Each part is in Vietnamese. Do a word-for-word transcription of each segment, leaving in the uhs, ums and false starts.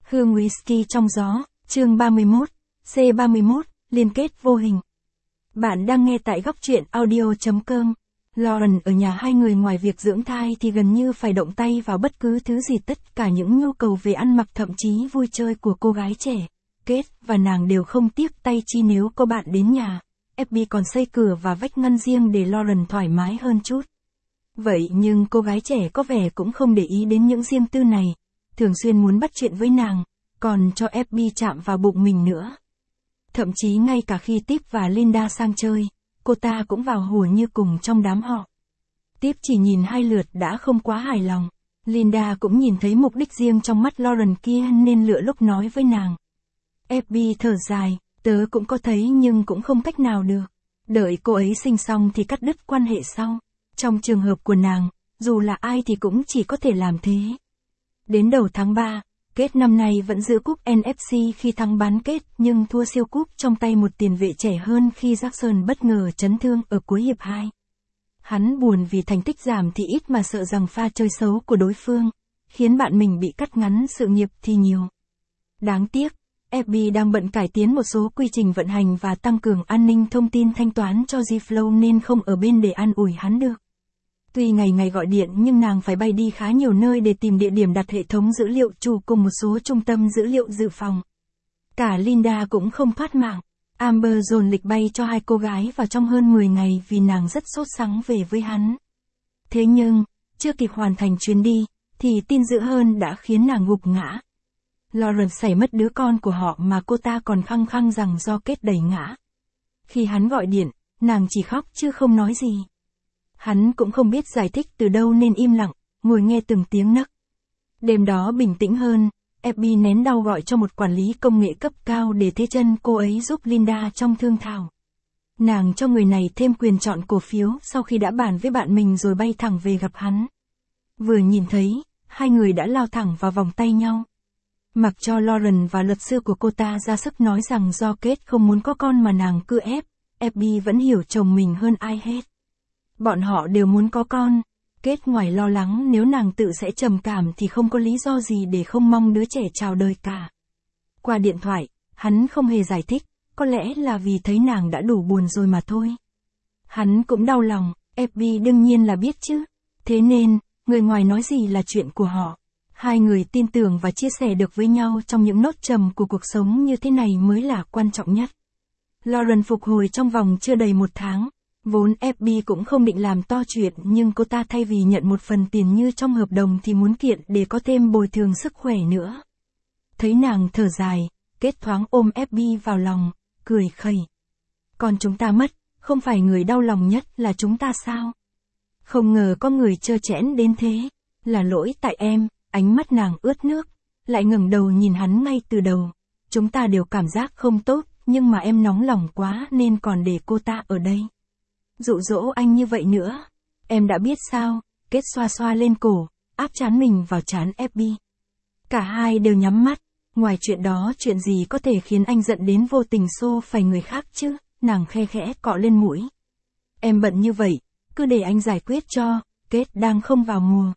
Hương whisky trong gió, chương ba mươi mốt, C ba mươi mốt, liên kết vô hình. Bạn đang nghe tại góc truyện audio chấm com. Lauren ở nhà hai người ngoài việc dưỡng thai thì gần như phải động tay vào bất cứ thứ gì, tất cả những nhu cầu về ăn mặc thậm chí vui chơi của cô gái trẻ. Kate và nàng đều không tiếc tay chi nếu có bạn đến nhà. ép bê còn xây cửa và vách ngăn riêng để Lauren thoải mái hơn chút. Vậy nhưng cô gái trẻ có vẻ cũng không để ý đến những riêng tư này, thường xuyên muốn bắt chuyện với nàng, còn cho ép bê chạm vào bụng mình nữa. Thậm chí ngay cả khi Tip và Linda sang chơi, cô ta cũng vào hùa như cùng trong đám họ. Tip chỉ nhìn hai lượt đã không quá hài lòng. Linda cũng nhìn thấy mục đích riêng trong mắt Lauren kia nên lựa lúc nói với nàng. ép bê thở dài, tớ cũng có thấy nhưng cũng không cách nào được. Đợi cô ấy sinh xong thì cắt đứt quan hệ sau. Trong trường hợp của nàng, dù là ai thì cũng chỉ có thể làm thế. Đến đầu tháng ba, Kate năm nay vẫn giữ cúp en ép xê khi thắng bán kết nhưng thua siêu cúp trong tay một tiền vệ trẻ hơn khi Jackson bất ngờ chấn thương ở cuối hiệp hai. Hắn buồn vì thành tích giảm thì ít mà sợ rằng pha chơi xấu của đối phương, khiến bạn mình bị cắt ngắn sự nghiệp thì nhiều. Đáng tiếc, ép bê đang bận cải tiến một số quy trình vận hành và tăng cường an ninh thông tin thanh toán cho G-Flow nên không ở bên để an ủi hắn được. Tuy ngày ngày gọi điện nhưng nàng phải bay đi khá nhiều nơi để tìm địa điểm đặt hệ thống dữ liệu chủ cùng một số trung tâm dữ liệu dự phòng. Cả Linda cũng không thoát mạng. Amber dồn lịch bay cho hai cô gái vào trong hơn mười ngày vì nàng rất sốt sắng về với hắn. Thế nhưng, chưa kịp hoàn thành chuyến đi, thì tin dữ hơn đã khiến nàng gục ngã. Lauren xảy mất đứa con của họ mà cô ta còn khăng khăng rằng do Kate đẩy ngã. Khi hắn gọi điện, nàng chỉ khóc chứ không nói gì. Hắn cũng không biết giải thích từ đâu nên im lặng, ngồi nghe từng tiếng nấc. Đêm đó bình tĩnh hơn, ép bê nén đau gọi cho một quản lý công nghệ cấp cao để thế chân cô ấy giúp Linda trong thương thảo. Nàng cho người này thêm quyền chọn cổ phiếu sau khi đã bàn với bạn mình rồi bay thẳng về gặp hắn. Vừa nhìn thấy, hai người đã lao thẳng vào vòng tay nhau. Mặc cho Lauren và luật sư của cô ta ra sức nói rằng do Kate không muốn có con mà nàng cứ ép, ép bê vẫn hiểu chồng mình hơn ai hết. Bọn họ đều muốn có con. Kate ngoài lo lắng nếu nàng tự sẽ trầm cảm thì không có lý do gì để không mong đứa trẻ chào đời cả. Qua điện thoại, hắn không hề giải thích, có lẽ là vì thấy nàng đã đủ buồn rồi mà thôi. Hắn cũng đau lòng, ép bê đương nhiên là biết chứ. Thế nên, người ngoài nói gì là chuyện của họ. Hai người tin tưởng và chia sẻ được với nhau trong những nốt trầm của cuộc sống như thế này mới là quan trọng nhất. Lauren phục hồi trong vòng chưa đầy một tháng. Vốn ép bê cũng không định làm to chuyện nhưng cô ta thay vì nhận một phần tiền như trong hợp đồng thì muốn kiện để có thêm bồi thường sức khỏe nữa. Thấy nàng thở dài, Kate thoáng ôm ép bê vào lòng, cười khẩy. Còn chúng ta mất, không phải người đau lòng nhất là chúng ta sao? Không ngờ có người trơ trẽn đến thế, là lỗi tại em, ánh mắt nàng ướt nước, lại ngẩng đầu nhìn hắn ngay từ đầu. Chúng ta đều cảm giác không tốt, nhưng mà em nóng lòng quá nên còn để cô ta ở đây. Dụ dỗ anh như vậy nữa. Em đã biết sao, Kate xoa xoa lên cổ, áp trán mình vào trán ép bê. Cả hai đều nhắm mắt, ngoài chuyện đó chuyện gì có thể khiến anh giận đến vô tình xô phải người khác chứ, nàng khe khẽ cọ lên mũi. Em bận như vậy, cứ để anh giải quyết cho, Kate đang không vào mùa.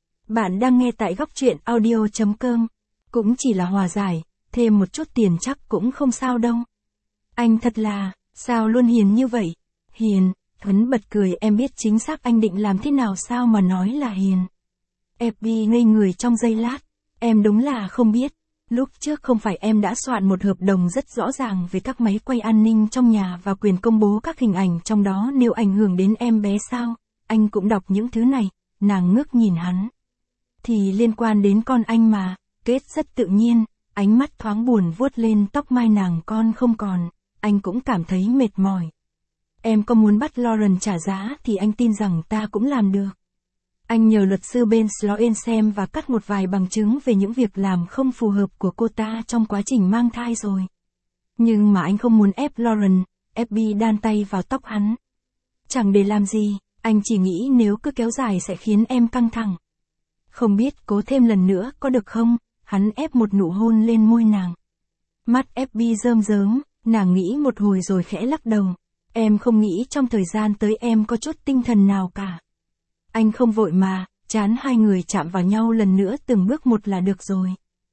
Bạn đang nghe tại góc truyện audio chấm com, cũng chỉ là hòa giải, thêm một chút tiền chắc cũng không sao đâu. Anh thật là, sao luôn hiền như vậy? Hiền. Thuấn bật cười, em biết chính xác anh định làm thế nào sao mà nói là hiền. ép bê ngây người trong giây lát, em đúng là không biết. Lúc trước không phải em đã soạn một hợp đồng rất rõ ràng về các máy quay an ninh trong nhà và quyền công bố các hình ảnh trong đó nếu ảnh hưởng đến em bé sao? Anh cũng đọc những thứ này, nàng ngước nhìn hắn. Thì liên quan đến con anh mà, Kate rất tự nhiên, ánh mắt thoáng buồn vuốt lên tóc mai nàng. Con không còn, anh cũng cảm thấy mệt mỏi. Em có muốn bắt Lauren trả giá thì anh tin rằng ta cũng làm được. Anh nhờ luật sư Ben Sloan xem và cắt một vài bằng chứng về những việc làm không phù hợp của cô ta trong quá trình mang thai rồi. Nhưng mà anh không muốn ép Lauren, ép bê đan tay vào tóc hắn. Chẳng để làm gì, anh chỉ nghĩ nếu cứ kéo dài sẽ khiến em căng thẳng. Không biết cố thêm lần nữa có được không, hắn ép một nụ hôn lên môi nàng. Mắt ép bê rơm rớm, nàng nghĩ một hồi rồi khẽ lắc đầu. Em không nghĩ trong thời gian tới em có chút tinh thần nào cả. Anh không vội mà, chán hai người chạm vào nhau lần nữa từng bước một là được rồi.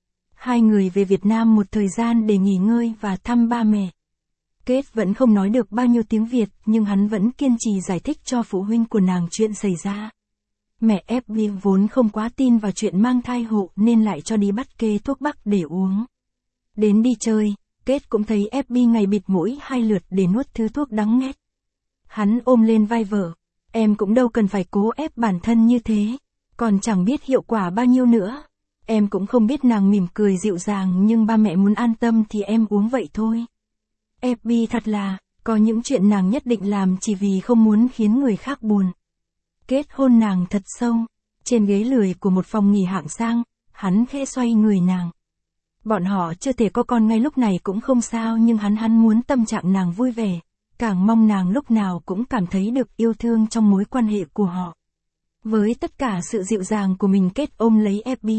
Hai người về Việt Nam một thời gian để nghỉ ngơi và thăm ba mẹ. Kate vẫn không nói được bao nhiêu tiếng Việt, nhưng hắn vẫn kiên trì giải thích cho phụ huynh của nàng chuyện xảy ra. Mẹ ép bê vốn không quá tin vào chuyện mang thai hộ nên lại cho đi bắt kê thuốc bắc để uống. Đến đi chơi, Kate cũng thấy ép bê ngày bịt mũi hai lượt để nuốt thứ thuốc đắng nghét. Hắn ôm lên vai vợ, em cũng đâu cần phải cố ép bản thân như thế, còn chẳng biết hiệu quả bao nhiêu nữa. Em cũng không biết. Nàng mỉm cười dịu dàng, nhưng ba mẹ muốn an tâm thì em uống vậy thôi. ép bê thật là, có những chuyện nàng nhất định làm chỉ vì không muốn khiến người khác buồn. Kate hôn nàng thật sâu, trên ghế lười của một phòng nghỉ hạng sang, hắn khẽ xoay người nàng. Bọn họ chưa thể có con ngay lúc này cũng không sao, nhưng hắn hắn muốn tâm trạng nàng vui vẻ, càng mong nàng lúc nào cũng cảm thấy được yêu thương trong mối quan hệ của họ. Với tất cả sự dịu dàng của mình, Kate ôm lấy ép bê.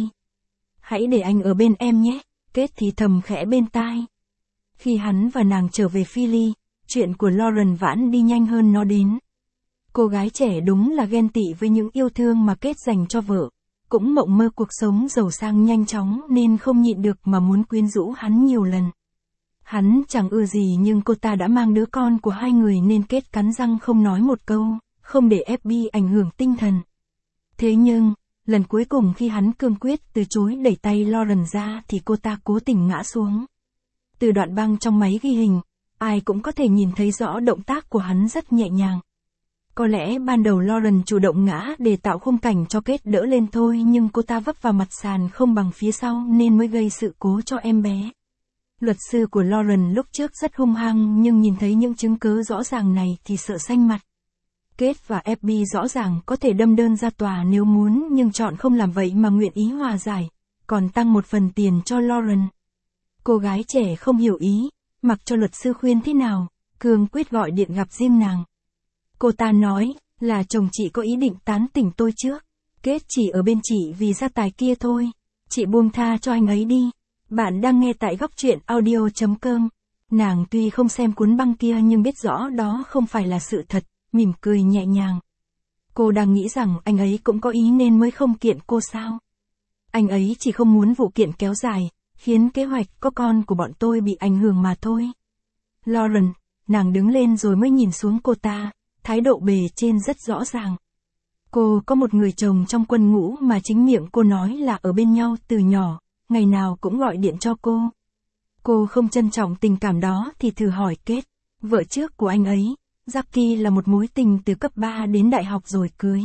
Hãy để anh ở bên em nhé, Kate thì thầm khẽ bên tai. Khi hắn và nàng trở về Philly, chuyện của Lauren vãn đi nhanh hơn nó đến. Cô gái trẻ đúng là ghen tị với những yêu thương mà Kate dành cho vợ, cũng mộng mơ cuộc sống giàu sang nhanh chóng nên không nhịn được mà muốn quyến rũ hắn nhiều lần. Hắn chẳng ưa gì, nhưng cô ta đã mang đứa con của hai người nên Kate cắn răng không nói một câu, không để ép bê ảnh hưởng tinh thần. Thế nhưng, lần cuối cùng khi hắn cương quyết từ chối đẩy tay Lauren ra thì cô ta cố tình ngã xuống. Từ đoạn băng trong máy ghi hình, ai cũng có thể nhìn thấy rõ động tác của hắn rất nhẹ nhàng. Có lẽ ban đầu Lauren chủ động ngã để tạo khung cảnh cho Kate đỡ lên thôi, nhưng cô ta vấp vào mặt sàn không bằng phía sau nên mới gây sự cố cho em bé. Luật sư của Lauren lúc trước rất hung hăng, nhưng nhìn thấy những chứng cứ rõ ràng này thì sợ xanh mặt. Kate và ép bê rõ ràng có thể đâm đơn ra tòa nếu muốn, nhưng chọn không làm vậy mà nguyện ý hòa giải, còn tăng một phần tiền cho Lauren. Cô gái trẻ không hiểu ý, mặc cho luật sư khuyên thế nào, cương quyết gọi điện gặp riêng nàng. Cô ta nói, là chồng chị có ý định tán tỉnh tôi trước. Kate chỉ ở bên chị vì gia tài kia thôi. Chị buông tha cho anh ấy đi. Bạn đang nghe tại góc truyện audio chấm com. Nàng tuy không xem cuốn băng kia nhưng biết rõ đó không phải là sự thật, mỉm cười nhẹ nhàng. Cô đang nghĩ rằng anh ấy cũng có ý nên mới không kiện cô sao? Anh ấy chỉ không muốn vụ kiện kéo dài, khiến kế hoạch có con của bọn tôi bị ảnh hưởng mà thôi. Lauren, nàng đứng lên rồi mới nhìn xuống cô ta, thái độ bề trên rất rõ ràng. Cô có một người chồng trong quân ngũ mà chính miệng cô nói là ở bên nhau từ nhỏ, ngày nào cũng gọi điện cho cô. Cô không trân trọng tình cảm đó thì thử hỏi Kate, vợ trước của anh ấy, Jackie là một mối tình từ cấp ba đến đại học rồi cưới.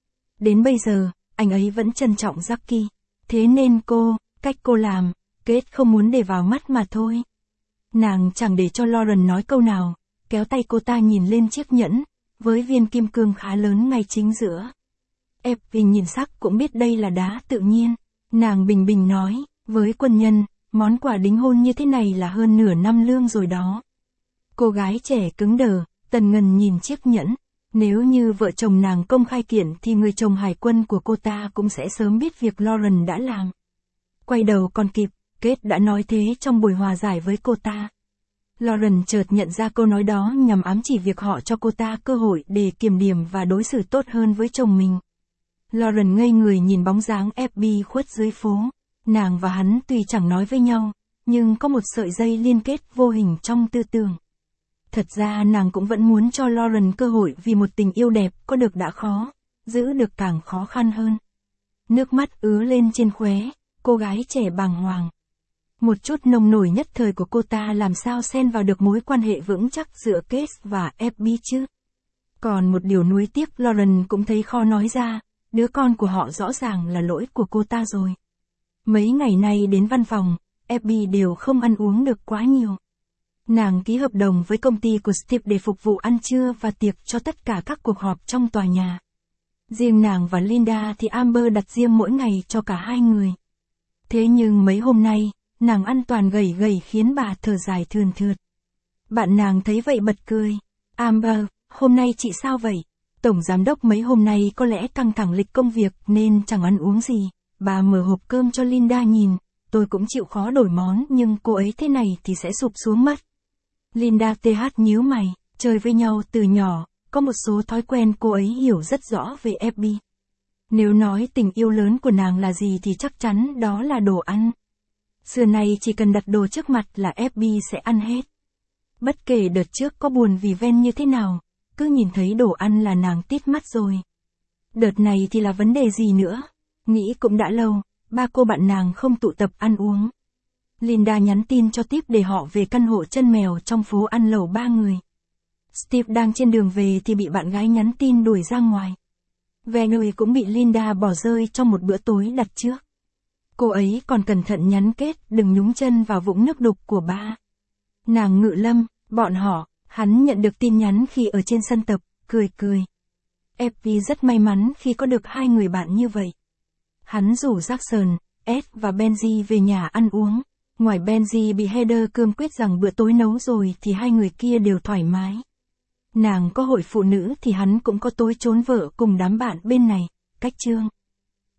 Đến bây giờ, anh ấy vẫn trân trọng Jackie. Thế nên cô, cách cô làm, Kate không muốn để vào mắt mà thôi. Nàng chẳng để cho Lauren nói câu nào, kéo tay cô ta nhìn lên chiếc nhẫn, với viên kim cương khá lớn ngay chính giữa. ép bê nhìn sắc cũng biết đây là đá tự nhiên. Nàng bình bình nói, với quân nhân, món quà đính hôn như thế này là hơn nửa năm lương rồi đó. Cô gái trẻ cứng đờ, tần ngần nhìn chiếc nhẫn. Nếu như vợ chồng nàng công khai kiện thì người chồng hải quân của cô ta cũng sẽ sớm biết việc Lauren đã làm. Quay đầu còn kịp, Kate đã nói thế trong buổi hòa giải với cô ta. Lauren chợt nhận ra câu nói đó nhằm ám chỉ việc họ cho cô ta cơ hội để kiểm điểm và đối xử tốt hơn với chồng mình. Lauren ngây người nhìn bóng dáng ép bê khuất dưới phố. Nàng và hắn tuy chẳng nói với nhau, nhưng có một sợi dây liên kết vô hình trong tư tưởng. Thật ra nàng cũng vẫn muốn cho Lauren cơ hội vì một tình yêu đẹp có được đã khó, giữ được càng khó khăn hơn. Nước mắt ứa lên trên khóe, cô gái trẻ bàng hoàng. Một chút nông nổi nhất thời của cô ta làm sao xen vào được mối quan hệ vững chắc giữa Kate và ép bê chứ. Còn một điều nuối tiếc Lauren cũng thấy khó nói ra, đứa con của họ rõ ràng là lỗi của cô ta rồi. Mấy ngày nay đến văn phòng, ép bê đều không ăn uống được quá nhiều. Nàng ký hợp đồng với công ty của Steve để phục vụ ăn trưa và tiệc cho tất cả các cuộc họp trong tòa nhà. Riêng nàng và Linda thì Amber đặt riêng mỗi ngày cho cả hai người. Thế nhưng mấy hôm nay, nàng ăn toàn gầy gầy khiến bà thở dài thườn thượt. Bạn nàng thấy vậy bật cười. Amber, hôm nay chị sao vậy? Tổng giám đốc mấy hôm nay có lẽ căng thẳng lịch công việc nên chẳng ăn uống gì. Bà mở hộp cơm cho Linda nhìn. Tôi cũng chịu khó đổi món nhưng cô ấy thế này thì sẽ sụp xuống mất. Linda tê hát nhíu mày, chơi với nhau từ nhỏ, có một số thói quen cô ấy hiểu rất rõ về ép bê. Nếu nói tình yêu lớn của nàng là gì thì chắc chắn đó là đồ ăn. Xưa nay chỉ cần đặt đồ trước mặt là ép bê sẽ ăn hết. Bất kể đợt trước có buồn vì Ven như thế nào, cứ nhìn thấy đồ ăn là nàng tít mắt rồi. Đợt này thì là vấn đề gì nữa? Nghĩ cũng đã lâu, ba cô bạn nàng không tụ tập ăn uống. Linda nhắn tin cho Steve để họ về căn hộ chân mèo trong phố ăn lẩu ba người. Steve đang trên đường về thì bị bạn gái nhắn tin đuổi ra ngoài. Venue cũng bị Linda bỏ rơi trong một bữa tối đặt trước. Cô ấy còn cẩn thận nhắn kết đừng nhúng chân vào vũng nước đục của ba. Nàng Ngự Lâm, bọn họ, hắn nhận được tin nhắn khi ở trên sân tập, cười cười. ép vê rất may mắn khi có được hai người bạn như vậy. Hắn rủ Jackson, Ed và Benji về nhà ăn uống. Ngoài Benji bị Heather cương quyết rằng bữa tối nấu rồi thì hai người kia đều thoải mái. Nàng có hội phụ nữ thì hắn cũng có tối trốn vợ cùng đám bạn bên này, cách chương.